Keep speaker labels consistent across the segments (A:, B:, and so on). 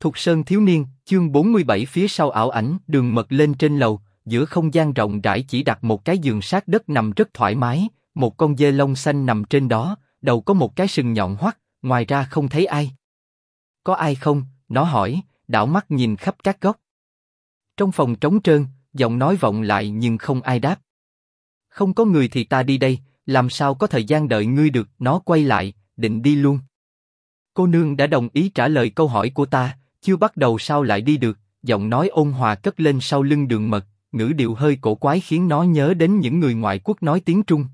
A: Thục Sơn thiếu niên, chương 47 phía sau ảo ảnh, Đường Mật lên trên lầu, giữa không gian rộng rãi chỉ đặt một cái giường sát đất nằm rất thoải mái, một con dê lông xanh nằm trên đó, đầu có một cái sừng nhọn hoắt, ngoài ra không thấy ai. Có ai không? Nó hỏi, đảo mắt nhìn khắp các góc. Trong phòng trống trơn, giọng nói vọng lại nhưng không ai đáp. Không có người thì ta đi đây, làm sao có thời gian đợi ngươi được? Nó quay lại, định đi luôn. Cô nương đã đồng ý trả lời câu hỏi của ta, chưa bắt đầu sao lại đi được? Giọng nói ôn hòa cất lên sau lưng Đường Mật, ngữ điệu hơi cổ quái khiến nó nhớ đến những người ngoại quốc nói tiếng Trung.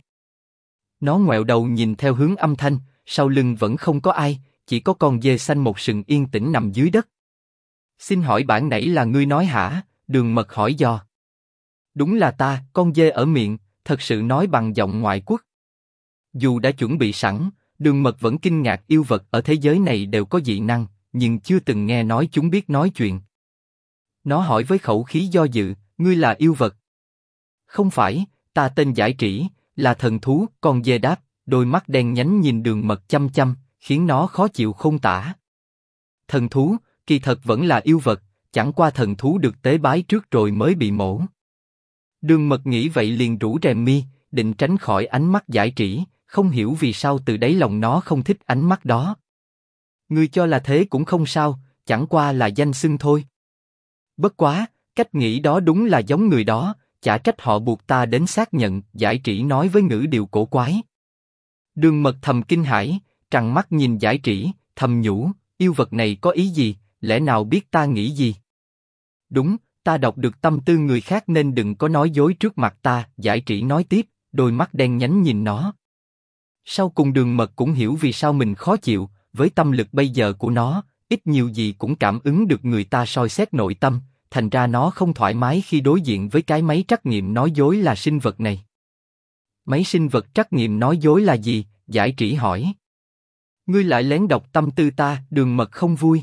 A: Nó ngoẹo đầu nhìn theo hướng âm thanh, sau lưng vẫn không có ai, chỉ có con dê xanh một sừng yên tĩnh nằm dưới đất. Xin hỏi bản nãy là ngươi nói hả? Đường Mật hỏi dò. Đúng là ta, con dê ở miệng, thật sự nói bằng giọng ngoại quốc. Dù đã chuẩn bị sẵn, Đường Mật vẫn kinh ngạc yêu vật ở thế giới này đều có dị năng, nhưng chưa từng nghe nói chúng biết nói chuyện. Nó hỏi với khẩu khí do dự, ngươi là yêu vật? Không phải, ta tên Giải Trĩ, là thần thú. Con dê đáp, đôi mắt đen nhánh nhìn Đường Mật chăm chăm, khiến nó khó chịu khôn tả. Thần thú, kỳ thật vẫn là yêu vật, chẳng qua thần thú được tế bái trước rồi mới bị mổ. Đường Mật nghĩ vậy liền rủ rèm mi, định tránh khỏi ánh mắt Giải Trĩ, không hiểu vì sao từ đáy lòng nó không thích ánh mắt đó. Ngươi cho là thế cũng không sao, chẳng qua là danh xưng thôi. Bất quá, cách nghĩ đó đúng là giống người đó, chả trách họ buộc ta đến xác nhận. Giải Trĩ nói với ngữ điệu cổ quái. Đường Mật thầm kinh hãi, trằn mắt nhìn Giải Trĩ, thầm nhủ, yêu vật này có ý gì, lẽ nào biết ta nghĩ gì? Đúng, ta đọc được tâm tư người khác nên đừng có nói dối trước mặt ta. Giải Trĩ nói tiếp, đôi mắt đen nhánh nhìn nó. Sau cùng Đường Mật cũng hiểu vì sao mình khó chịu, với tâm lực bây giờ của nó, ít nhiều gì cũng cảm ứng được người ta soi xét nội tâm, thành ra nó không thoải mái khi đối diện với cái máy trắc nghiệm nói dối là sinh vật này. Máy sinh vật trắc nghiệm nói dối là gì? Giải Trĩ hỏi. Ngươi lại lén đọc tâm tư ta. Đường Mật không vui.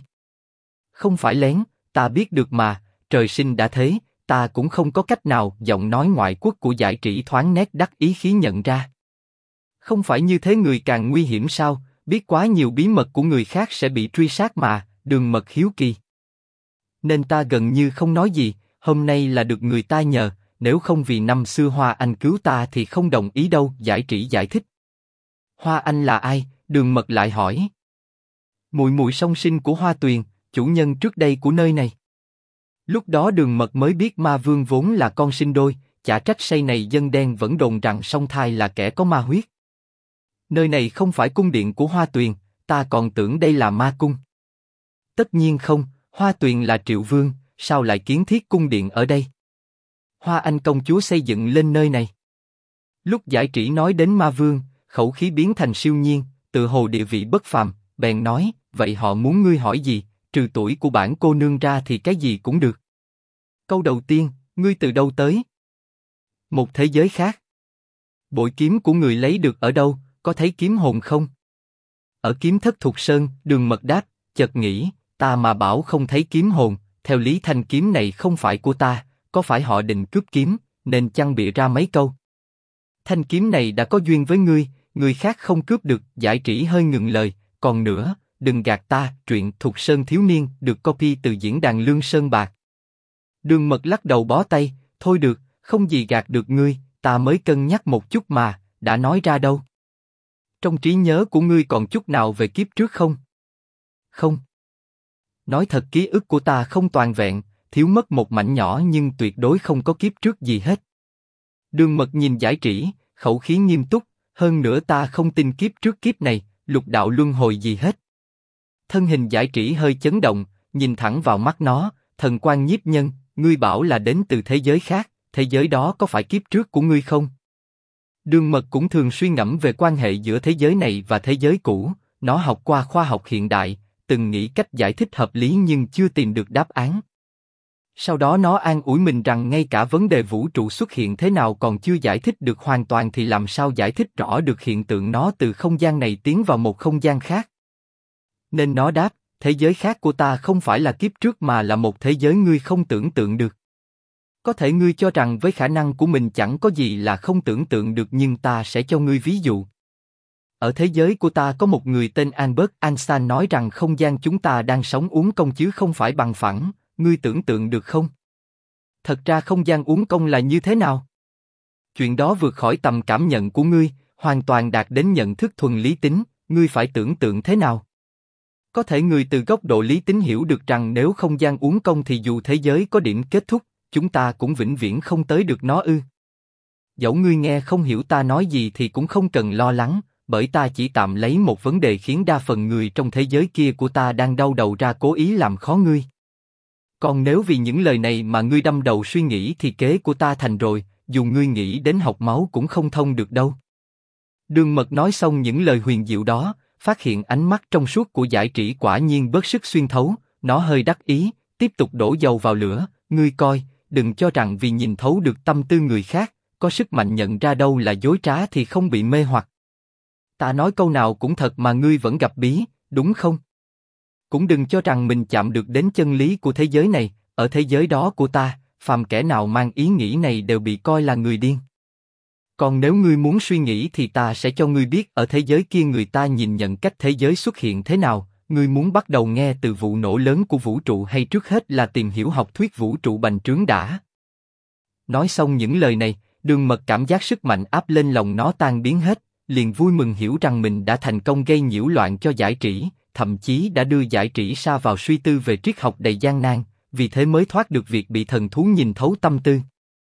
A: Không phải lén, ta biết được mà, trời sinh đã thế, ta cũng không có cách nào. Giọng nói ngoại quốc của Giải Trĩ thoáng nét đắc ý khí nhận ra. Không phải như thế người càng nguy hiểm sao? Biết quá nhiều bí mật của người khác sẽ bị truy sát mà. Đường Mật hiếu kỳ. Nên ta gần như không nói gì, hôm nay là được người ta nhờ, nếu không vì năm xưa Hoa Anh cứu ta thì không đồng ý đâu. Giải Trĩ giải thích. Hoa Anh là ai? Đường Mật lại hỏi. Muội muội song sinh của Hoa Tuyền, chủ nhân trước đây của nơi này. Lúc đó Đường Mật mới biết Ma Vương vốn là con sinh đôi, chả trách xây này dân đen vẫn đồn rằng song thai là kẻ có ma huyết. Nơi này không phải cung điện của Hoa Tuyền, ta còn tưởng đây là ma cung. Tất nhiên không, Hoa Tuyền là Triệu Vương, sao lại kiến thiết cung điện ở đây? Hoa Anh công chúa xây dựng lên nơi này. Lúc Giải Trĩ nói đến Ma Vương, khẩu khí biến thành siêu nhiên, tự hồ địa vị bất phàm, bèn nói, vậy họ muốn ngươi hỏi gì, trừ tuổi của bản cô nương ra thì cái gì cũng được. Câu đầu tiên, ngươi từ đâu tới? Một thế giới khác. Bội kiếm của người lấy được ở đâu, có thấy kiếm hồn không? Ở kiếm thất Thục Sơn. Đường Mật đáp, chợt nghĩ, ta mà bảo không thấy kiếm hồn, theo lý thanh kiếm này không phải của ta, có phải họ định cướp kiếm, nên chăng bịa ra mấy câu. Thanh kiếm này đã có duyên với ngươi, người khác không cướp được. Giải Trĩ hơi ngừng lời, còn nữa, đừng gạt ta. Truyện Thục Sơn thiếu niên được copy từ diễn đàn Lương Sơn Bạc. Đường Mật lắc đầu bó tay, thôi được, không gì gạt được ngươi, ta mới cân nhắc một chút mà, đã nói ra đâu. Trong trí nhớ của ngươi còn chút nào về kiếp trước không? Không. Nói thật ký ức của ta không toàn vẹn, thiếu mất một mảnh nhỏ nhưng tuyệt đối không có kiếp trước gì hết. Đường Mật nhìn Giải Trĩ, khẩu khí nghiêm túc, hơn nữa ta không tin kiếp trước kiếp này, lục đạo luân hồi gì hết. Thân hình Giải Trĩ hơi chấn động, nhìn thẳng vào mắt nó, thần quan nhiếp nhân, ngươi bảo là đến từ thế giới khác, thế giới đó có phải kiếp trước của ngươi không? Đường Mật cũng thường suy ngẫm về quan hệ giữa thế giới này và thế giới cũ, nó học qua khoa học hiện đại, từng nghĩ cách giải thích hợp lý nhưng chưa tìm được đáp án. Sau đó nó an ủi mình rằng ngay cả vấn đề vũ trụ xuất hiện thế nào còn chưa giải thích được hoàn toàn thì làm sao giải thích rõ được hiện tượng nó từ không gian này tiến vào một không gian khác. Nên nó đáp, thế giới khác của ta không phải là kiếp trước mà là một thế giới ngươi không tưởng tượng được. Có thể ngươi cho rằng với khả năng của mình chẳng có gì là không tưởng tượng được nhưng ta sẽ cho ngươi ví dụ. ở thế giới của ta có một người tên Albert Einstein nói rằng không gian chúng ta đang sống uốn cong chứ không phải bằng phẳng, ngươi tưởng tượng được không? Thật ra không gian uốn cong là như thế nào? Chuyện đó vượt khỏi tầm cảm nhận của ngươi, hoàn toàn đạt đến nhận thức thuần lý tính, ngươi phải tưởng tượng thế nào? Có thể người từ góc độ lý tính hiểu được rằng nếu không gian uốn cong thì dù thế giới có điểm kết thúc, chúng ta cũng vĩnh viễn không tới được nó ư? Dẫu ngươi nghe không hiểu ta nói gì thì cũng không cần lo lắng, bởi ta chỉ tạm lấy một vấn đề khiến đa phần người trong thế giới kia của ta đang đau đầu ra cố ý làm khó ngươi. Còn nếu vì những lời này mà ngươi đâm đầu suy nghĩ thì kế của ta thành rồi, dù ngươi nghĩ đến học máu cũng không thông được đâu. Đường Mật nói xong những lời huyền diệu đó, phát hiện ánh mắt trong suốt của Giải Trĩ quả nhiên bớt sức xuyên thấu, nó hơi đắc ý, tiếp tục đổ dầu vào lửa, ngươi coi, đừng cho rằng vì nhìn thấu được tâm tư người khác, có sức mạnh nhận ra đâu là dối trá thì không bị mê hoặc. Ta nói câu nào cũng thật mà ngươi vẫn gặp bí, đúng không? Cũng đừng cho rằng mình chạm được đến chân lý của thế giới này, ở thế giới đó của ta, phàm kẻ nào mang ý nghĩ này đều bị coi là người điên. Còn nếu ngươi muốn suy nghĩ thì ta sẽ cho ngươi biết ở thế giới kia người ta nhìn nhận cách thế giới xuất hiện thế nào, ngươi muốn bắt đầu nghe từ vụ nổ lớn của vũ trụ hay trước hết là tìm hiểu học thuyết vũ trụ bành trướng đã. Nói xong những lời này, Đường Mật cảm giác sức mạnh áp lên lòng nó tan biến hết, liền vui mừng hiểu rằng mình đã thành công gây nhiễu loạn cho Giải Trĩ, thậm chí đã đưa Giải Trĩ sa vào suy tư về triết học đầy gian nan, vì thế mới thoát được việc bị thần thú nhìn thấu tâm tư.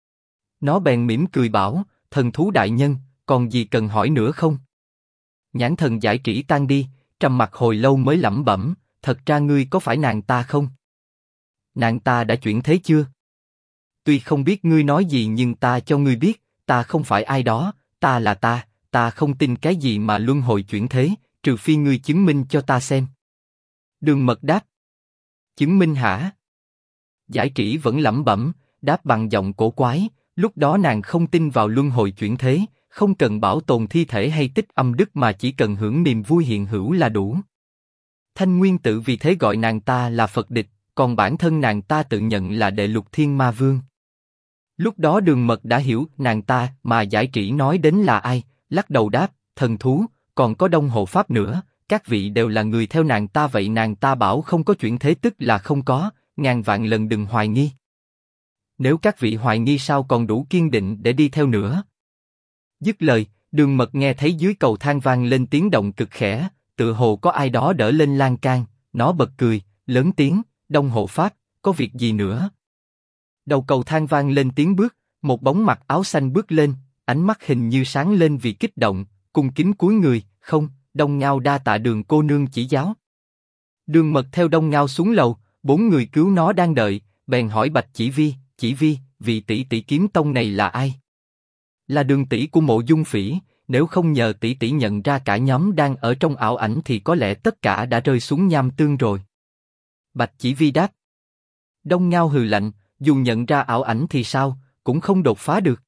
A: Nó bèn mỉm cười bảo, thần thú đại nhân, còn gì cần hỏi nữa không? Nhãn thần Giải Trĩ tan đi, trầm mặc hồi lâu mới lẩm bẩm, thật ra ngươi có phải nàng ta không? Nàng ta đã chuyển thế chưa? Tuy không biết ngươi nói gì nhưng ta cho ngươi biết, ta không phải ai đó, ta là ta không tin cái gì mà luân hồi chuyển thế, trừ phi ngươi chứng minh cho ta xem. Đường Mật đáp. Chứng minh hả? Giải Trĩ vẫn lẩm bẩm, đáp bằng giọng cổ quái, lúc đó nàng không tin vào luân hồi chuyển thế, không cần bảo tồn thi thể hay tích âm đức mà chỉ cần hưởng niềm vui hiện hữu là đủ. Thanh Nguyên Tự vì thế gọi nàng ta là Phật địch, còn bản thân nàng ta tự nhận là đệ lục thiên ma vương. Lúc đó Đường Mật đã hiểu nàng ta mà Giải Trĩ nói đến là ai, lắc đầu đáp, thần thú, còn có Đông Hộ Pháp nữa, các vị đều là người theo nàng ta vậy nàng ta bảo không có chuyển thế tức là không có, ngàn vạn lần đừng hoài nghi. Nếu các vị hoài nghi sao còn đủ kiên định để đi theo nữa. Dứt lời, Đường Mật nghe thấy dưới cầu thang vang lên tiếng động cực khẽ, tựa hồ có ai đó đỡ lên lan can, nó bật cười, lớn tiếng, Đông Hộ Pháp, có việc gì nữa? Đầu cầu thang vang lên tiếng bước, một bóng mặc áo xanh bước lên, ánh mắt hình như sáng lên vì kích động, cung kính cúi người, không, Đông Ngao đa tạ Đường cô nương chỉ giáo. Đường Mật theo Đông Ngao xuống lầu, 4 người cứu nó đang đợi, bèn hỏi Bạch Chỉ Vi, vị tỷ tỷ kiếm tông này là ai? Là Đường tỷ của Mộ Dung Phỉ, nếu không nhờ tỷ tỷ nhận ra cả nhóm đang ở trong ảo ảnh thì có lẽ tất cả đã rơi xuống nham tương rồi. Bạch Chỉ Vi đáp. Đông Ngao hừ lạnh, dù nhận ra ảo ảnh thì sao, cũng không đột phá được.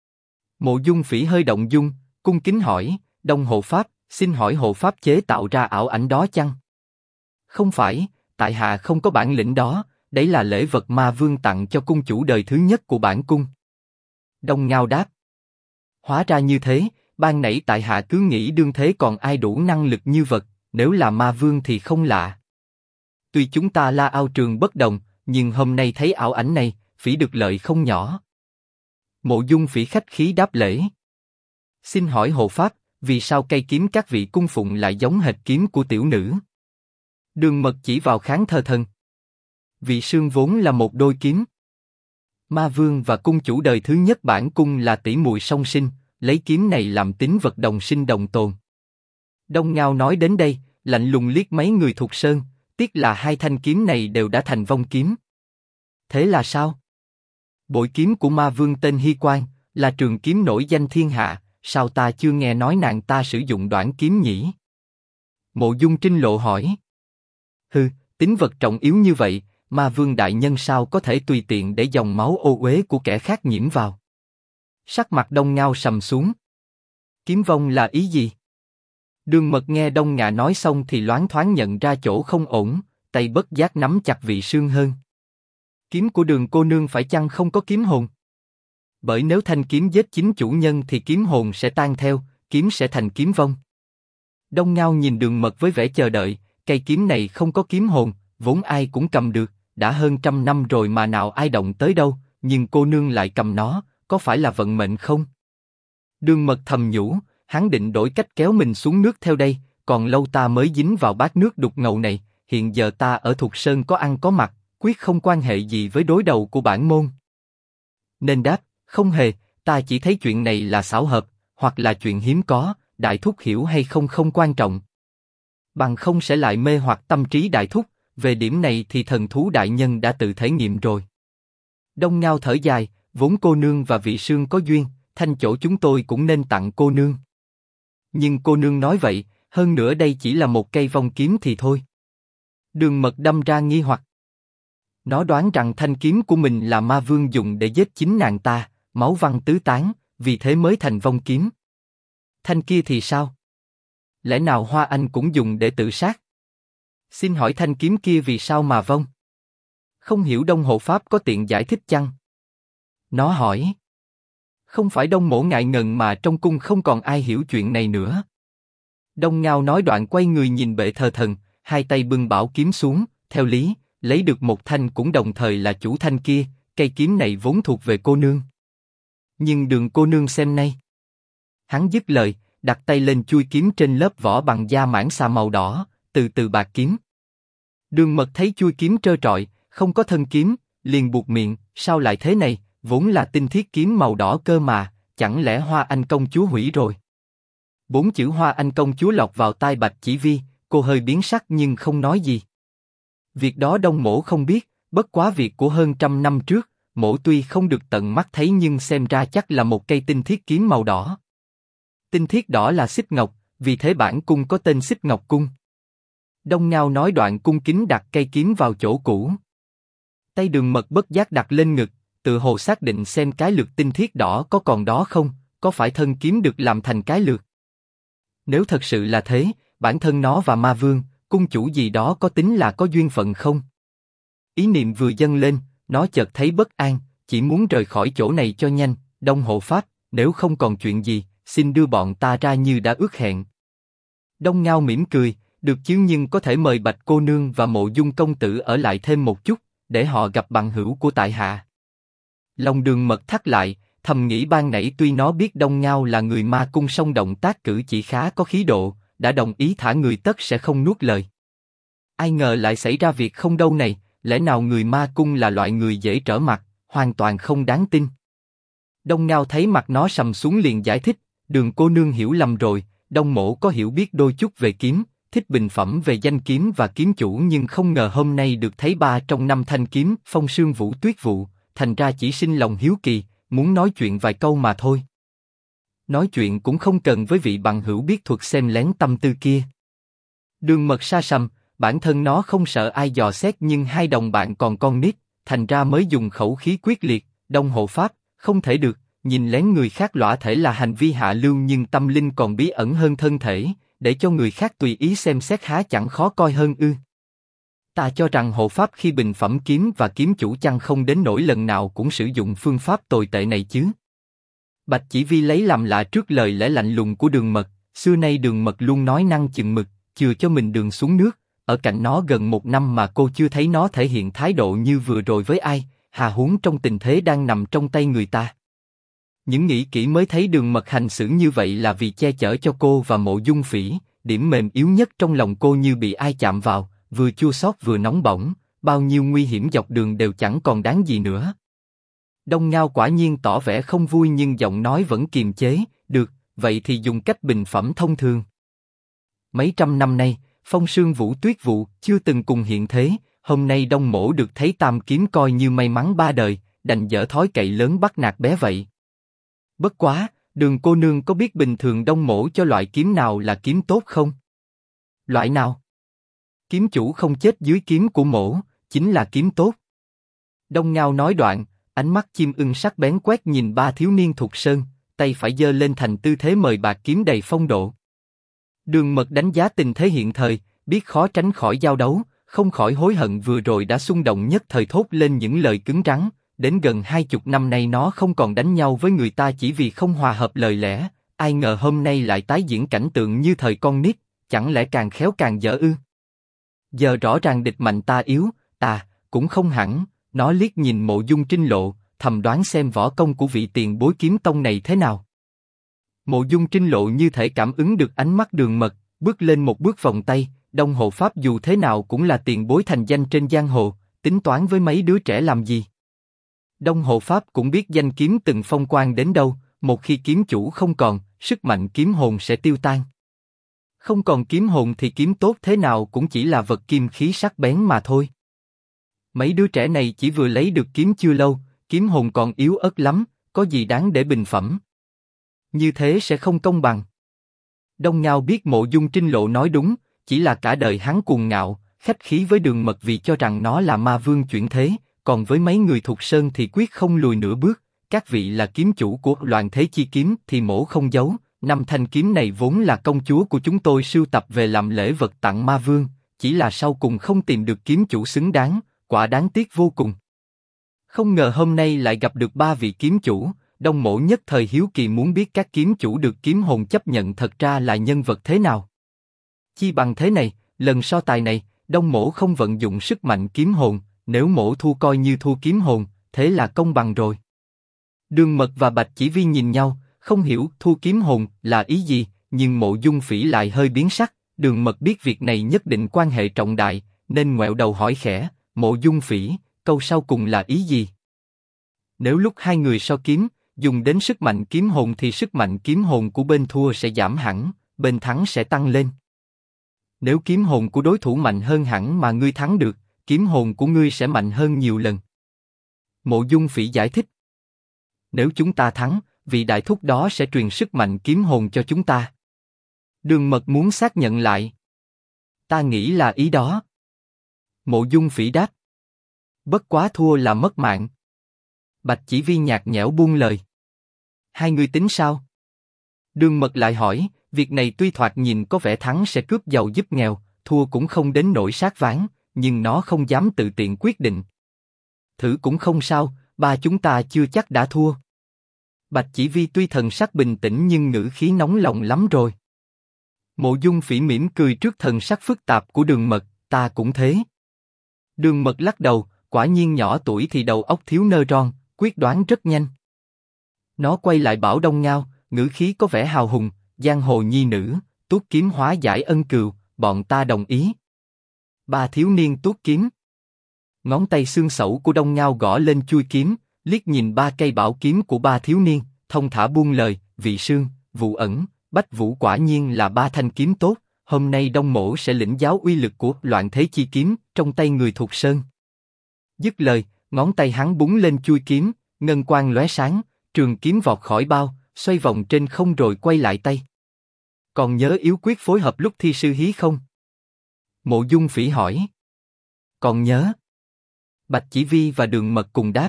A: Mộ Dung Phỉ hơi động dung, cung kính hỏi, Đông Hộ Pháp, xin hỏi hộ pháp chế tạo ra ảo ảnh đó chăng? Không phải, tại hạ không có bản lĩnh đó, đấy là lễ vật ma vương tặng cho cung chủ đời thứ nhất của bản cung. Đông Ngao đáp. Hóa ra như thế, ban nãy tại hạ cứ nghĩ đương thế còn ai đủ năng lực như vật, nếu là ma vương thì không lạ. Tuy chúng ta La Ao Trường bất đồng, nhưng hôm nay thấy ảo ảnh này, Phỉ được lợi không nhỏ. Mộ Dung Phỉ khách khí đáp lễ. Xin hỏi hộ pháp, vì sao cây kiếm các vị cung phụng lại giống hệt kiếm của tiểu nữ? Đường Mật chỉ vào Kháng Thơ Thần. Vị sương vốn là một đôi kiếm. Ma vương và cung chủ đời thứ nhất bản cung là tỷ muội song sinh, lấy kiếm này làm tín vật đồng sinh đồng tồn. Đông Ngao nói đến đây, lạnh lùng liếc mấy người thuộc sơn, tiếc là hai thanh kiếm này đều đã thành vong kiếm. Thế là sao? Bội kiếm của ma vương tên Hy Quang, là trường kiếm nổi danh thiên hạ, sao ta chưa nghe nói nàng ta sử dụng đoản kiếm nhỉ? Mộ Dung Trinh lộ hỏi. Hừ, tín vật trọng yếu như vậy, ma vương đại nhân sao có thể tùy tiện để dòng máu ô uế của kẻ khác nhiễm vào? Sắc mặt Đông Ngao sầm xuống. Kiếm vong là ý gì? Đường Mật nghe Đông Ngạ nói xong thì loáng thoáng nhận ra chỗ không ổn, tay bất giác nắm chặt vị sương hơn. Kiếm của Đường cô nương phải chăng không có kiếm hồn? Bởi nếu thanh kiếm giết chính chủ nhân thì kiếm hồn sẽ tan theo, kiếm sẽ thành kiếm vong. Đông Ngao nhìn Đường Mật với vẻ chờ đợi, cây kiếm này không có kiếm hồn, vốn ai cũng cầm được, đã hơn 100 năm rồi mà nào ai động tới đâu, nhưng cô nương lại cầm nó, có phải là vận mệnh không? Đường Mật thầm nhủ, hắn định đổi cách kéo mình xuống nước theo đây, còn lâu ta mới dính vào bát nước đục ngầu này, hiện giờ ta ở Thục Sơn có ăn có mặc, quyết không quan hệ gì với đối đầu của bản môn. Nên đáp, không hề, ta chỉ thấy chuyện này là xảo hợp, hoặc là chuyện hiếm có, đại thúc hiểu hay không không quan trọng. Bằng không sẽ lại mê hoặc tâm trí đại thúc, về điểm này thì thần thú đại nhân đã tự thể nghiệm rồi. Đông Ngao thở dài, vốn cô nương và vị sương có duyên, thanh chỗ chúng tôi cũng nên tặng cô nương. Nhưng cô nương nói vậy, hơn nữa đây chỉ là một cây vong kiếm thì thôi. Đường Mật đâm ra nghi hoặc. Nó đoán rằng thanh kiếm của mình là ma vương dùng để giết chính nàng ta, máu văng tứ tán, vì thế mới thành vong kiếm. Thanh kia thì sao? Lẽ nào Hoa Anh cũng dùng để tự sát? Xin hỏi thanh kiếm kia vì sao mà vong? Không hiểu Đông Hộ Pháp có tiện giải thích chăng? Nó hỏi. Không phải Đông Mỗ ngại ngần mà trong cung không còn ai hiểu chuyện này nữa. Đông Ngao nói đoạn quay người nhìn bệ thờ thần, hai tay bưng bảo kiếm xuống, theo lý, lấy được một thanh cũng đồng thời là chủ thanh kia, cây kiếm này vốn thuộc về cô nương. Nhưng Đường cô nương xem nay. Hắn dứt lời, đặt tay lên chuôi kiếm trên lớp vỏ bằng da mãng xà màu đỏ, từ từ bạc kiếm. Đường Mật thấy chuôi kiếm trơ trọi, không có thân kiếm, liền buột miệng, sao lại thế này, vốn là tinh thiết kiếm màu đỏ cơ mà, chẳng lẽ Hoa Anh công chúa hủy rồi? 4 chữ Hoa Anh công chúa lọt vào tai Bạch Chỉ Vi, cô hơi biến sắc nhưng không nói gì. Việc đó Đông Mỗ không biết, bất quá việc của hơn 100 năm trước, Mỗ tuy không được tận mắt thấy nhưng xem ra chắc là một cây tinh thiết kiếm màu đỏ. Tinh thiết đỏ là xích ngọc, vì thế bản cung có tên Xích Ngọc Cung. Đông Ngao nói đoạn cung kính đặt cây kiếm vào chỗ cũ. Tay Đường Mật bất giác đặt lên ngực, tự hồ xác định xem cái lược tinh thiết đỏ có còn đó không, có phải thân kiếm được làm thành cái lược. Nếu thật sự là thế, bản thân nó và ma vương, cung chủ gì đó có tính là có duyên phận không? Ý niệm vừa dâng lên, nó chợt thấy bất an, chỉ muốn rời khỏi chỗ này cho nhanh. Đông Hộ Pháp, nếu không còn chuyện gì, xin đưa bọn ta ra như đã ước hẹn. Đông Ngao mỉm cười, được chứ, nhưng có thể mời Bạch cô nương và Mộ Dung công tử ở lại thêm một chút, để họ gặp bằng hữu của tại hạ. Lòng Đường Mật thắt lại, thầm nghĩ ban nãy tuy nó biết Đông Ngao là người ma cung song động tác cử chỉ khá có khí độ, đã đồng ý thả người tất sẽ không nuốt lời. Ai ngờ lại xảy ra việc không đâu này, lẽ nào người ma cung là loại người dễ trở mặt, hoàn toàn không đáng tin. Đông Ngao thấy mặt nó sầm xuống liền giải thích, Đường cô nương hiểu lầm rồi, Đông Mỗ có hiểu biết đôi chút về kiếm, thích bình phẩm về danh kiếm và kiếm chủ, nhưng không ngờ hôm nay được thấy 3 trong 5 thanh kiếm Phong Sương Vũ Tuyết Vụ, thành ra chỉ sinh lòng hiếu kỳ, muốn nói chuyện vài câu mà thôi. Nói chuyện cũng không cần với vị bằng hữu biết thuật xem lén tâm tư kia. Đường Mật sa sầm, bản thân nó không sợ ai dò xét nhưng hai đồng bạn còn con nít, thành ra mới dùng khẩu khí quyết liệt. Đông Hộ Pháp, không thể được, nhìn lén người khác lõa thể là hành vi hạ lưu nhưng tâm linh còn bí ẩn hơn thân thể, để cho người khác tùy ý xem xét há chẳng khó coi hơn ư? Ta cho rằng hộ pháp khi bình phẩm kiếm và kiếm chủ chăng không đến nỗi lần nào cũng sử dụng phương pháp tồi tệ này chứ? Bạch Chỉ Vi lấy làm lạ trước lời lẽ lạnh lùng của Đường Mật. Xưa nay Đường Mật luôn nói năng chừng mực, chừa cho mình đường xuống nước. Ở cạnh nó gần 1 năm mà cô chưa thấy nó thể hiện thái độ như vừa rồi với ai, hà huống trong tình thế đang nằm trong tay người ta. Những nghĩ kỹ mới thấy Đường Mật hành xử như vậy là vì che chở cho cô và Mộ Dung Phỉ, điểm mềm yếu nhất trong lòng cô như bị ai chạm vào, vừa chua xót vừa nóng bỏng, bao nhiêu nguy hiểm dọc đường đều chẳng còn đáng gì nữa. Đông Ngao quả nhiên tỏ vẻ không vui nhưng giọng nói vẫn kiềm chế, được, vậy thì dùng cách bình phẩm thông thường. Mấy trăm năm nay, Phong Sương Vũ Tuyết Vụ chưa từng cùng hiện thế, hôm nay Đông Mỗ được thấy tam kiếm coi như may mắn 3 đời, đành dở thói cậy lớn bắt nạt bé vậy. Bất quá, Đường cô nương có biết bình thường Đông Mỗ cho loại kiếm nào là kiếm tốt không? Loại nào? Kiếm chủ không chết dưới kiếm của Mỗ, chính là kiếm tốt. Đông Ngao nói đoạn, ánh mắt chim ưng sắc bén quét nhìn 3 thiếu niên Thục Sơn, tay phải giơ lên thành tư thế mời bạc kiếm đầy phong độ. Đường Mật đánh giá tình thế hiện thời, biết khó tránh khỏi giao đấu, không khỏi hối hận vừa rồi đã xung động nhất thời thốt lên những lời cứng rắn. Đến gần 20 năm nay nó không còn đánh nhau với người ta chỉ vì không hòa hợp lời lẽ, ai ngờ hôm nay lại tái diễn cảnh tượng như thời con nít, chẳng lẽ càng khéo càng dở ư? Giờ rõ ràng địch mạnh ta yếu, cũng không hẳn. Nó liếc nhìn Mộ Dung Trinh Lộ, thầm đoán xem võ công của vị tiền bối kiếm tông này thế nào. Mộ Dung Trinh Lộ như thể cảm ứng được ánh mắt Đường Mật, bước lên một bước vòng tay. Đông Hộ Pháp dù thế nào cũng là tiền bối thành danh trên giang hồ, tính toán với mấy đứa trẻ làm gì? Đông Hộ Pháp cũng biết danh kiếm từng phong quang đến đâu, một khi kiếm chủ không còn, sức mạnh kiếm hồn sẽ tiêu tan. Không còn kiếm hồn thì kiếm tốt thế nào cũng chỉ là vật kim khí sắc bén mà thôi. Mấy đứa trẻ này chỉ vừa lấy được kiếm chưa lâu, kiếm hồn còn yếu ớt lắm, có gì đáng để bình phẩm. Như thế sẽ không công bằng. Đông Ngao biết Mộ Dung Trinh Lộ nói đúng, chỉ là cả đời hắn cuồng ngạo, khách khí với Đường Mật vì cho rằng nó là ma vương chuyển thế, còn với mấy người Thục Sơn thì quyết không lùi nửa bước. Các vị là kiếm chủ của Loạn Thế Chi Kiếm thì mổ không giấu, 5 thanh kiếm này vốn là công chúa của chúng tôi sưu tập về làm lễ vật tặng ma vương, chỉ là sau cùng không tìm được kiếm chủ xứng đáng, quả đáng tiếc vô cùng. Không ngờ hôm nay lại gặp được 3 vị kiếm chủ. Đông Mỗ nhất thời hiếu kỳ muốn biết các kiếm chủ được kiếm hồn chấp nhận thật ra là nhân vật thế nào. Chi bằng thế này, lần so tài này, Đông Mỗ không vận dụng sức mạnh kiếm hồn, nếu Mỗ thua coi như thua kiếm hồn, thế là công bằng rồi. Đường Mật và Bạch Chỉ Vi nhìn nhau, không hiểu thua kiếm hồn là ý gì, nhưng Mộ Dung Phỉ lại hơi biến sắc. Đường Mật biết việc này nhất định quan hệ trọng đại, nên ngoẹo đầu hỏi khẽ, Mộ Dung Phỉ, câu sau cùng là ý gì? Nếu lúc hai người so kiếm, dùng đến sức mạnh kiếm hồn thì sức mạnh kiếm hồn của bên thua sẽ giảm hẳn, bên thắng sẽ tăng lên. Nếu kiếm hồn của đối thủ mạnh hơn hẳn mà ngươi thắng được, kiếm hồn của ngươi sẽ mạnh hơn nhiều lần. Mộ Dung Phỉ giải thích. Nếu chúng ta thắng, vị đại thúc đó sẽ truyền sức mạnh kiếm hồn cho chúng ta. Đường Mật muốn xác nhận lại. Ta nghĩ là ý đó. Mộ Dung Phỉ đáp. Bất quá thua là mất mạng. Bạch Chỉ Vi nhạt nhẽo buông lời. Hai người tính sao? Đường Mật lại hỏi, việc này tuy thoạt nhìn có vẻ thắng sẽ cướp giàu giúp nghèo, thua cũng không đến nỗi sát ván, nhưng nó không dám tự tiện quyết định. Thử cũng không sao, ba chúng ta chưa chắc đã thua. Bạch Chỉ Vi tuy thần sắc bình tĩnh nhưng ngữ khí nóng lòng lắm rồi. Mộ Dung Phỉ mỉm cười trước thần sắc phức tạp của Đường Mật, ta cũng thế. Đường Mật lắc đầu, quả nhiên nhỏ tuổi thì đầu óc thiếu nơ ron, quyết đoán rất nhanh. Nó quay lại bảo Đông Ngao, ngữ khí có vẻ hào hùng, giang hồ nhi nữ, tuốt kiếm hóa giải ân cừu, bọn ta đồng ý. Ba thiếu niên tuốt kiếm. Ngón tay xương sẩu của Đông Ngao gõ lên chuôi kiếm, liếc nhìn ba cây bảo kiếm của ba thiếu niên, thông thả buông lời, Vị Sương, Vụ Ẩn, Bách Vũ quả nhiên là ba thanh kiếm tốt. Hôm nay Đông Mỗ sẽ lĩnh giáo uy lực của Loạn Thế Chi Kiếm trong tay người Thục Sơn. Dứt lời, ngón tay hắn búng lên chuôi kiếm, ngân quang lóe sáng, trường kiếm vọt khỏi bao, xoay vòng trên không rồi quay lại tay. Còn nhớ yếu quyết phối hợp lúc thi sư hí không? Mộ Dung Phỉ hỏi. Còn nhớ. Bạch Chỉ Vi và Đường Mật cùng đáp.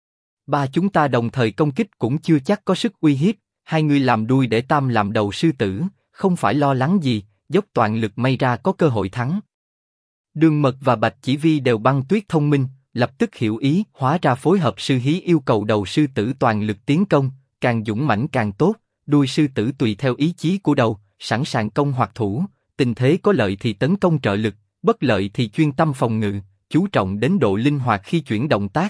A: Ba chúng ta đồng thời công kích cũng chưa chắc có sức uy hiếp, hai người làm đuôi để tam làm đầu sư tử, không phải lo lắng gì, dốc toàn lực may ra có cơ hội thắng. Đường Mật và Bạch Chỉ Vi đều băng tuyết thông minh, lập tức hiểu ý, hóa ra phối hợp sư hí yêu cầu đầu sư tử toàn lực tiến công, càng dũng mãnh càng tốt, đuôi sư tử tùy theo ý chí của đầu, sẵn sàng công hoặc thủ, tình thế có lợi thì tấn công trợ lực, bất lợi thì chuyên tâm phòng ngự, chú trọng đến độ linh hoạt khi chuyển động tác.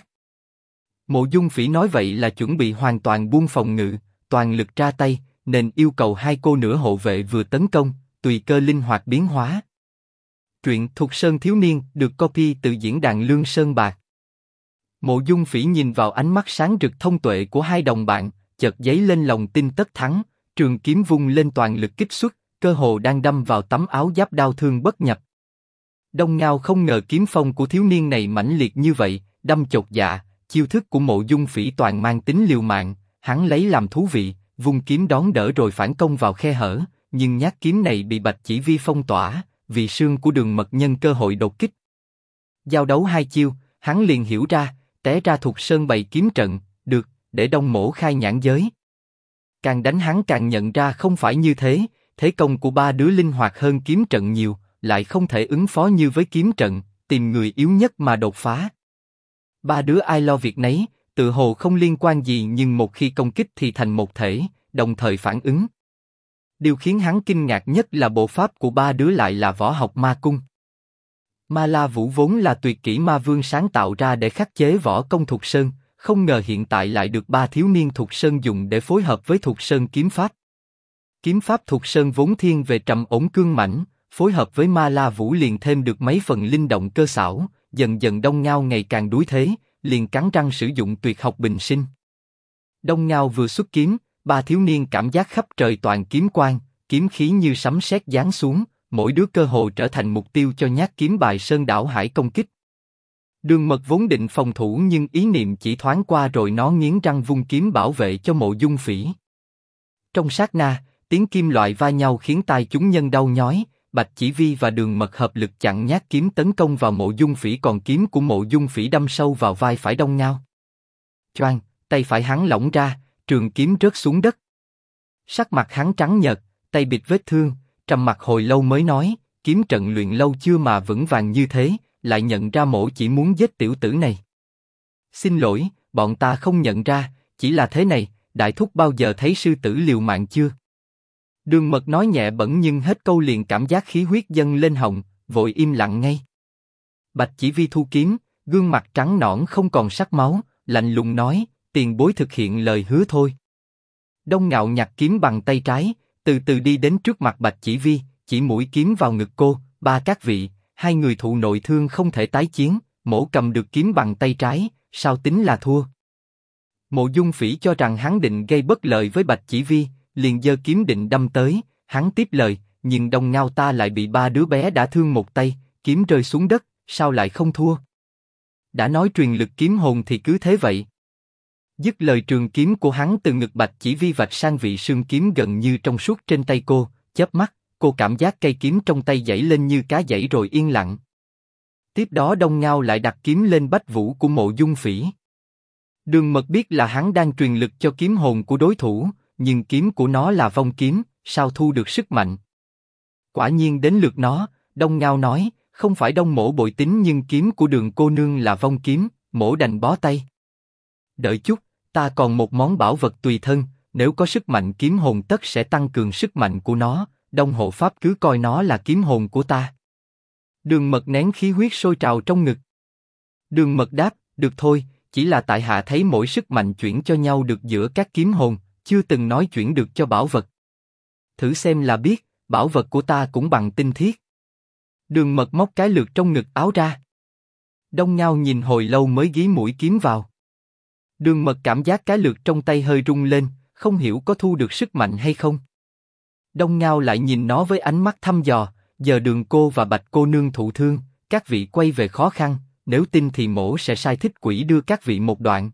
A: Mộ Dung Phỉ nói vậy là chuẩn bị hoàn toàn buông phòng ngự, toàn lực ra tay, nên yêu cầu hai cô nửa hộ vệ vừa tấn công, tùy cơ linh hoạt biến hóa. Truyện Thục Sơn Thiếu Niên được copy từ diễn đàn Lương Sơn Bạc. Mộ Dung Phỉ nhìn vào ánh mắt sáng rực thông tuệ của hai đồng bạn, chợt dấy lên lòng tin tất thắng, trường kiếm vung lên toàn lực kích xuất, cơ hồ đang đâm vào tấm áo giáp đao thương bất nhập. Đông Ngao không ngờ kiếm phong của thiếu niên này mãnh liệt như vậy, đâm chột dạ, chiêu thức của Mộ Dung Phỉ toàn mang tính liều mạng, hắn lấy làm thú vị, vung kiếm đón đỡ rồi phản công vào khe hở, nhưng nhát kiếm này bị Bạch Chỉ Vi phong tỏa, Vị Sương của Đường Mật nhân cơ hội đột kích. Giao đấu hai chiêu, hắn liền hiểu ra, té ra Thục Sơn bày kiếm trận, được, để Đông Mỗ khai nhãn giới. Càng đánh hắn càng nhận ra không phải như thế, thế công của ba đứa linh hoạt hơn kiếm trận nhiều, lại không thể ứng phó như với kiếm trận, tìm người yếu nhất mà đột phá. Ba đứa ai lo việc nấy, tự hồ không liên quan gì nhưng một khi công kích thì thành một thể, đồng thời phản ứng. Điều khiến hắn kinh ngạc nhất là bộ pháp của ba đứa lại là võ học ma cung. Ma La Vũ vốn là tuyệt kỹ ma vương sáng tạo ra để khắc chế võ công Thục Sơn, không ngờ hiện tại lại được ba thiếu niên Thục Sơn dùng để phối hợp với Thục Sơn kiếm pháp. Kiếm pháp Thục Sơn vốn thiên về trầm ổn cương mãnh, phối hợp với Ma La Vũ liền thêm được mấy phần linh động cơ xảo, dần dần Đông Ngao ngày càng đuối thế, liền cắn răng sử dụng tuyệt học bình sinh. Đông Ngao vừa xuất kiếm, ba thiếu niên cảm giác khắp trời toàn kiếm quang, kiếm khí như sấm sét giáng xuống, mỗi đứa cơ hồ trở thành mục tiêu cho nhát kiếm Bài Sơn Đảo Hải công kích. Đường Mật vốn định phòng thủ nhưng ý niệm chỉ thoáng qua rồi nó nghiến răng vung kiếm bảo vệ cho Mộ Dung Phỉ. Trong sát na, tiếng kim loại va nhau khiến tai chúng nhân đau nhói. Bạch Chỉ Vi và Đường Mật hợp lực chặn nhát kiếm tấn công vào Mộ Dung Phỉ, còn kiếm của Mộ Dung Phỉ đâm sâu vào vai phải Đông Ngao. Choang, tay phải hắn lỏng ra, trường kiếm rớt xuống đất. Sắc mặt hắn trắng nhợt, tay bịt vết thương, trầm mặc hồi lâu mới nói, kiếm trận luyện lâu chưa mà vững vàng như thế, lại nhận ra mỗ chỉ muốn giết tiểu tử này. Xin lỗi, bọn ta không nhận ra, chỉ là thế này, đại thúc bao giờ thấy sư tử liều mạng chưa? Đường Mật nói nhẹ bẫng nhưng hết câu liền cảm giác khí huyết dâng lên họng, vội im lặng ngay. Bạch Chỉ Vi thu kiếm, gương mặt trắng nõn không còn sắc máu, lạnh lùng nói, tiền bối thực hiện lời hứa thôi. Đông Ngạo nhặt kiếm bằng tay trái, từ từ đi đến trước mặt Bạch Chỉ Vi, chỉ mũi kiếm vào ngực cô, ba các vị, hai người thụ nội thương không thể tái chiến, mỗ cầm được kiếm bằng tay trái, sao tính là thua? Mộ Dung Phỉ cho rằng hắn định gây bất lợi với Bạch Chỉ Vi, liền giơ kiếm định đâm tới, hắn tiếp lời, nhưng Đông Ngao ta lại bị ba đứa bé đã thương một tay, kiếm rơi xuống đất, sao lại không thua? Đã nói truyền lực kiếm hồn thì cứ thế vậy. Dứt lời trường kiếm của hắn từ ngực Bạch Chỉ Vi vạch sang vị xương kiếm gần như trong suốt trên tay cô, chớp mắt, cô cảm giác cây kiếm trong tay giãy lên như cá giãy rồi yên lặng. Tiếp đó Đông Ngao lại đặt kiếm lên bách vũ của Mộ Dung Phỉ. Đường Mật biết là hắn đang truyền lực cho kiếm hồn của đối thủ, nhưng kiếm của nó là vong kiếm, sao thu được sức mạnh? Quả nhiên đến lượt nó, Đông Ngao nói, không phải Đông mỗ bội tính nhưng kiếm của Đường cô nương là vong kiếm, mỗ đành bó tay. Đợi chút, ta còn một món bảo vật tùy thân, nếu có sức mạnh kiếm hồn tất sẽ tăng cường sức mạnh của nó, Đông hộ pháp cứ coi nó là kiếm hồn của ta. Đường Mật nén khí huyết sôi trào trong ngực. Đường Mật đáp, được thôi, chỉ là tại hạ thấy mỗi sức mạnh chuyển cho nhau được giữa các kiếm hồn, chưa từng nói chuyển được cho bảo vật. Thử xem là biết, bảo vật của ta cũng bằng tinh thiết. Đường Mật móc cái lược trong ngực áo ra. Đông Ngao nhìn hồi lâu mới gí mũi kiếm vào. Đường Mật cảm giác cái lược trong tay hơi rung lên, không hiểu có thu được sức mạnh hay không. Đông Ngao lại nhìn nó với ánh mắt thăm dò, giờ Đường cô và Bạch cô nương thụ thương, các vị quay về khó khăn, nếu tin thì mỗ sẽ sai thích quỷ đưa các vị một đoạn.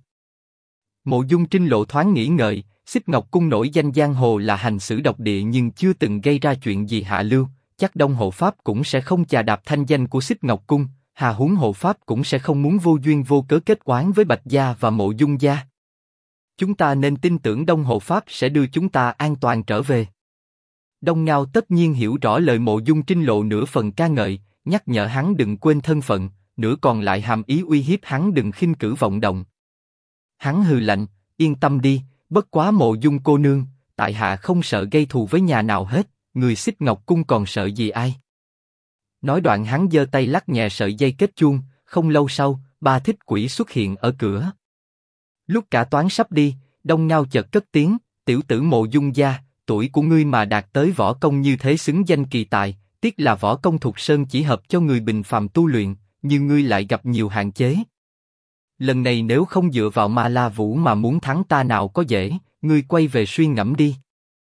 A: Mộ Dung Trinh lộ thoáng nghĩ ngợi, Xích Ngọc Cung nổi danh giang hồ là hành xử độc địa nhưng chưa từng gây ra chuyện gì hạ lưu, chắc Đông hộ pháp cũng sẽ không chà đạp thanh danh của Xích Ngọc Cung, Hà Huống hộ pháp cũng sẽ không muốn vô duyên vô cớ kết oán với Bạch gia và Mộ Dung gia. Chúng ta nên tin tưởng Đông hộ pháp sẽ đưa chúng ta an toàn trở về. Đông Ngao tất nhiên hiểu rõ lời Mộ Dung Trinh lộ nửa phần ca ngợi, nhắc nhở hắn đừng quên thân phận, nửa còn lại hàm ý uy hiếp hắn đừng khinh cử vọng động. Hắn hừ lạnh, yên tâm đi, bất quá Mộ Dung cô nương, tại hạ không sợ gây thù với nhà nào hết, người Xích Ngọc Cung còn sợ gì ai? Nói đoạn hắn giơ tay lắc nhẹ sợi dây kết chuông, không lâu sau, ba thích quỷ xuất hiện ở cửa. Lúc cả toán sắp đi, Đông Ngao chợt cất tiếng, tiểu tử Mộ Dung gia, tuổi của ngươi mà đạt tới võ công như thế xứng danh kỳ tài, tiếc là võ công Thục Sơn chỉ hợp cho người bình phàm tu luyện, nhưng ngươi lại gặp nhiều hạn chế. Lần này nếu không dựa vào Ma La Vũ mà muốn thắng ta nào có dễ, ngươi quay về suy ngẫm đi.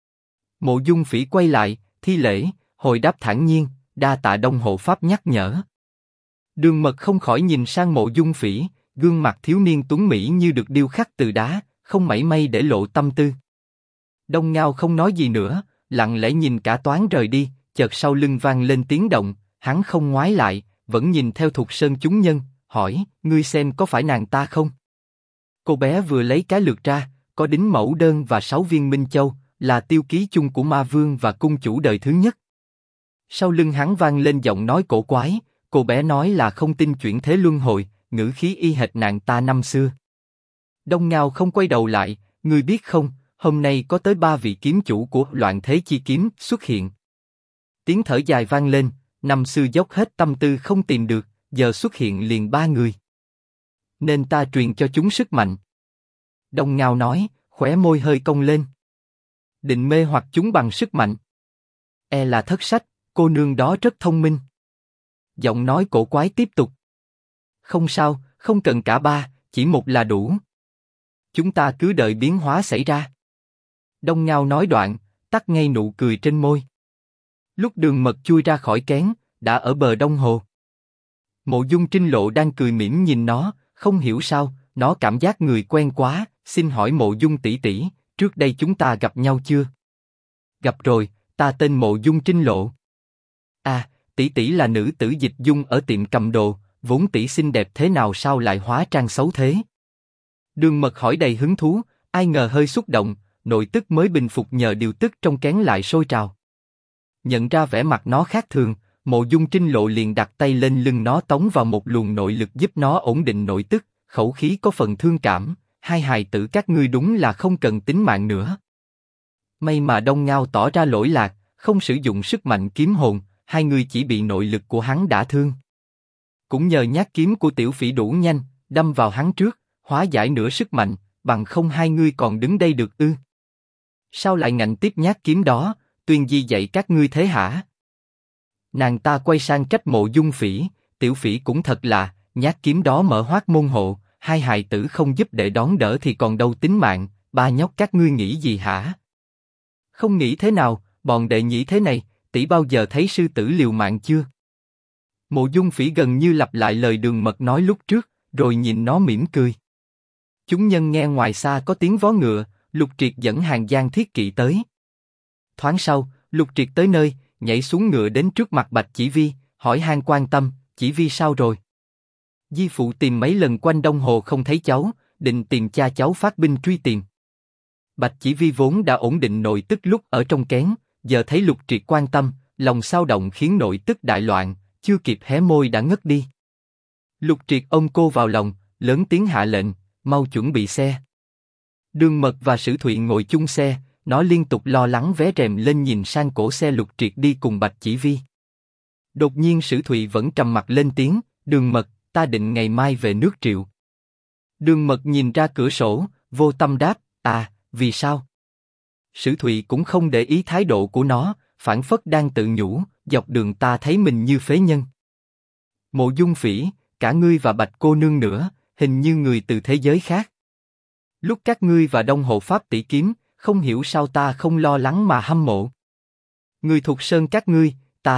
A: Mộ Dung Phỉ quay lại, thi lễ, hồi đáp thản nhiên, đa tạ Đông hộ pháp nhắc nhở. Đường Mật không khỏi nhìn sang Mộ Dung Phỉ, gương mặt thiếu niên tuấn mỹ như được điêu khắc từ đá, không mảy may để lộ tâm tư. Đông Ngao không nói gì nữa, lặng lẽ nhìn cả toán rời đi, chợt sau lưng vang lên tiếng động, hắn không ngoái lại, vẫn nhìn theo Thục Sơn chúng nhân, hỏi, ngươi xem có phải nàng ta không? Cô bé vừa lấy cái lược ra, có đính mẫu đơn và 6 viên minh châu, là tiêu ký chung của ma vương và cung chủ đời thứ nhất. Sau lưng hắn vang lên giọng nói cổ quái, cô bé nói là không tin chuyển thế luân hồi, ngữ khí y hệt nàng ta năm xưa. Đông Ngao không quay đầu lại, ngươi biết không, Hôm nay có tới 3 vị kiếm chủ của Loạn Thế Chi Kiếm xuất hiện. Tiếng thở dài vang lên, năm xưa dốc hết tâm tư không tìm được, giờ xuất hiện liền 3 người. Nên ta truyền cho chúng sức mạnh. Đông Ngao nói, khóe môi hơi cong lên. Định mê hoặc chúng bằng sức mạnh. E là thất sách, cô nương đó rất thông minh. Giọng nói cổ quái tiếp tục. Không sao, không cần cả 3, chỉ 1 là đủ. Chúng ta cứ đợi biến hóa xảy ra. Đông Ngao nói đoạn, tắt ngay nụ cười trên môi. Lúc Đường Mật chui ra khỏi kén, đã ở bờ Đông Hồ. Mộ Dung Trinh Lộ đang cười mỉm nhìn nó, không hiểu sao, nó cảm giác người quen quá. Xin hỏi Mộ Dung tỷ tỷ, trước đây chúng ta gặp nhau chưa? Gặp rồi, ta tên Mộ Dung Trinh Lộ. À, tỷ tỷ là nữ tử Dịch Dung ở tiệm cầm đồ, vốn tỷ xinh đẹp thế nào sao lại hóa trang xấu thế? Đường Mật hỏi đầy hứng thú, ai ngờ hơi xúc động, nội tức mới bình phục nhờ điều tức trong kén lại sôi trào. Nhận ra vẻ mặt nó khác thường, Mộ Dung Trinh Lộ liền đặt tay lên lưng nó tống vào một luồng nội lực giúp nó ổn định nội tức, khẩu khí có phần thương cảm, hai hài tử các ngươi đúng là không cần tính mạng nữa. May mà Đông Ngao tỏ ra lỗi lạc, không sử dụng sức mạnh kiếm hồn, hai người chỉ bị nội lực của hắn đả thương. Cũng nhờ nhát kiếm của tiểu phỉ đủ nhanh, đâm vào hắn trước, hóa giải nửa sức mạnh, bằng không hai ngươi còn đứng đây được ư? Sao lại ngạnh tiếp nhát kiếm đó? Tuyên Di dạy các ngươi thế hả? Nàng ta quay sang trách Mộ Dung Phỉ, tiểu phỉ cũng thật là, nhát kiếm đó mở hoác môn hộ, hai hài tử không giúp để đón đỡ thì còn đâu tính mạng, ba nhóc các ngươi nghĩ gì hả? Không nghĩ thế nào, bọn đệ nhĩ thế này, tỷ bao giờ thấy sư tử liều mạng chưa? Mộ Dung Phỉ gần như lặp lại lời Đường Mật nói lúc trước, rồi nhìn nó mỉm cười. Chúng nhân nghe ngoài xa có tiếng vó ngựa, Lục Triệt dẫn hàng Giang Thiết Kỵ tới. Thoáng sau, Lục Triệt tới nơi, nhảy xuống ngựa đến trước mặt Bạch Chỉ Vi, hỏi han quan tâm, Chỉ Vi sao rồi? Di phụ tìm mấy lần quanh Đông Hồ không thấy cháu, định tìm cha cháu phát binh truy tìm. Bạch Chỉ Vi vốn đã ổn định nội tức lúc ở trong kén, giờ thấy Lục Triệt quan tâm, lòng xao động khiến nội tức đại loạn, chưa kịp hé môi đã ngất đi. Lục Triệt ôm cô vào lòng, lớn tiếng hạ lệnh, mau chuẩn bị xe. Đường Mật và Sử Thụy ngồi chung xe, nó liên tục lo lắng vé rèm lên nhìn sang cổ xe Lục Triệt đi cùng Bạch Chỉ Vi. Đột nhiên Sử Thụy vẫn trầm mặt lên tiếng, Đường Mật, ta định ngày mai về nước Triệu. Đường Mật nhìn ra cửa sổ, vô tâm đáp, à, vì sao? Sử Thụy cũng không để ý thái độ của nó, phảng phất đang tự nhủ, dọc đường ta thấy mình như phế nhân. Mộ Dung Phỉ, cả ngươi và Bạch cô nương nữa, hình như người từ thế giới khác. Lúc các ngươi và Đông Hộ Pháp tỷ kiếm, không hiểu sao ta không lo lắng mà hâm mộ. Người thuộc sơn các ngươi,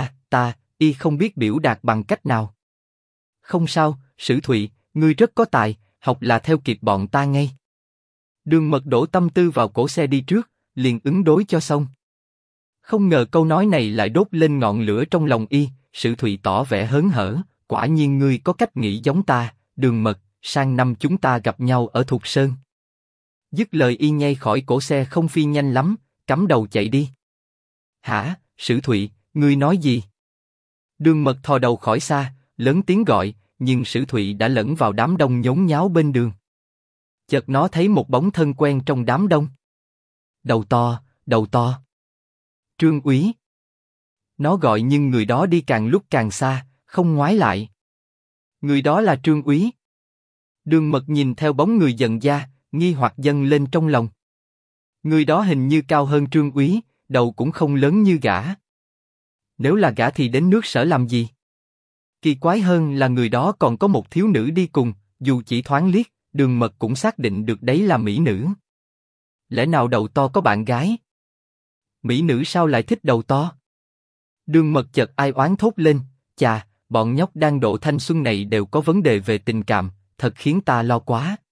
A: y không biết biểu đạt bằng cách nào. Không sao, Sử Thụy, ngươi rất có tài, học là theo kịp bọn ta ngay. Đường Mật đổ tâm tư vào cổ xe đi trước, liền ứng đối cho xong. Không ngờ câu nói này lại đốt lên ngọn lửa trong lòng y, Sử Thụy tỏ vẻ hớn hở, quả nhiên ngươi có cách nghĩ giống ta, Đường Mật, sang năm chúng ta gặp nhau ở Thục Sơn. Dứt lời y nhảy khỏi cổ xe không phi nhanh lắm, cắm đầu chạy đi. Hả, Sử Thụy, ngươi nói gì? Đường Mật thò đầu khỏi xa, lớn tiếng gọi, nhưng Sử Thụy đã lẫn vào đám đông nhốn nháo bên đường. Chợt nó thấy một bóng thân quen trong đám đông. Đầu to, đầu to. Trương úy. Nó gọi nhưng người đó đi càng lúc càng xa, không ngoái lại. Người đó là Trương úy. Đường Mật nhìn theo bóng người dần ra, nghi hoặc dâng lên trong lòng. Người đó hình như cao hơn Trương úy, đầu cũng không lớn như gã. Nếu là gã thì đến nước Sở làm gì? Kỳ quái hơn là người đó còn có một thiếu nữ đi cùng, dù chỉ thoáng liếc, Đường Mật cũng xác định được đấy là mỹ nữ. Lẽ nào đầu to có bạn gái? Mỹ nữ sao lại thích đầu to? Đường Mật chợt ai oán thốt lên, chà, bọn nhóc đang độ thanh xuân này đều có vấn đề về tình cảm, thật khiến ta lo quá.